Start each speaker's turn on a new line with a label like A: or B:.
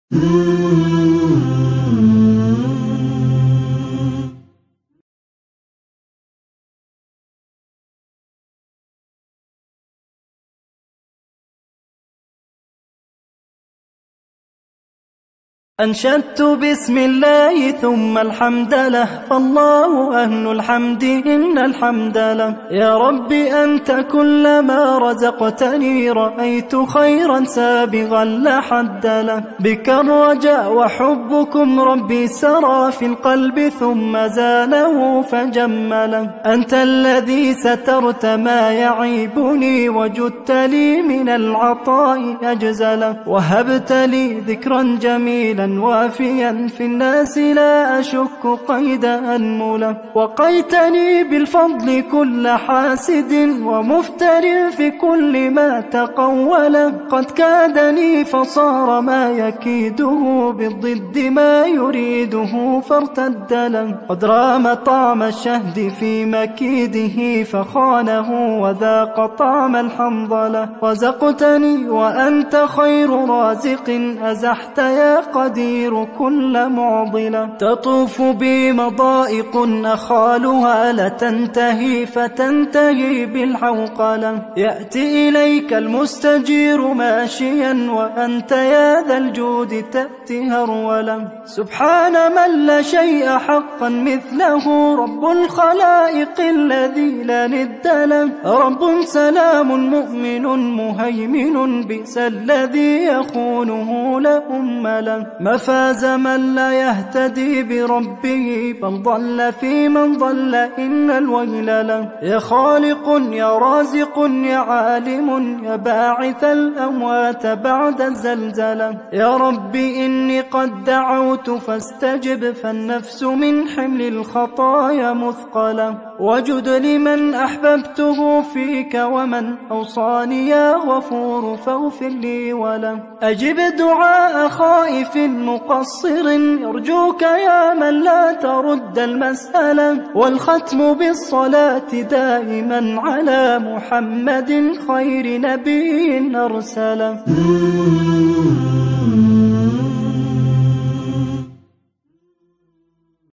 A: أنشدت بسم الله ثم الحمد له، فالله أهل الحمد إن الحمد له. يا رب أنت كلما رزقتني رأيت خيرا سابغا لا حد له. بك الرجاء وحبكم ربي سرى في القلب ثم زاله فجمله. أنت الذي سترت ما يعيبني وجدت لي من العطاء أجزله. وهبت لي ذكرا جميلا وافيا في الناس لا أشك قيد أنمله. وقيتني بالفضل كل حاسد ومفتر في كل ما تقوله. قد كادني فصار ما يكيده بالضد ما يريده فارتد له. قد رام طعم الشهد في مكيده فخانه وذاق طعم الحنظله. رزقتني وأنت خير رازق أزحت يا قدير كل معضلة. تطوف بي مضائق أخالها لتنتهي فتنتهي بالحوقلة. يأتي إليك المستجير ماشيا وأنت يا ذا الجود تأتي هرولا. سبحان من لا شيء حقا مثله، رب الخلائق الذي لا ند له. رب سلام مؤمن مهيمن بئس الذي يخونه لا أم له. ما فاز من لا يهتدي بربه بل ضل في من ضل إن الويل له. يا خالق يا رازق يا عالم يا باعث الأموات بعد الزلزلة. يا رب إني قد دعوت فاستجب، فالنفس من حمل الخطايا مثقلة. وجد لمن أحببته فيك ومن أوصاني يا غفور فاغفر لي وله. أجب دعاء خائف مقصر يرجوك يا من لا ترد المسألة. والختم بالصلاة دائما على محمد خير نبي أرسله.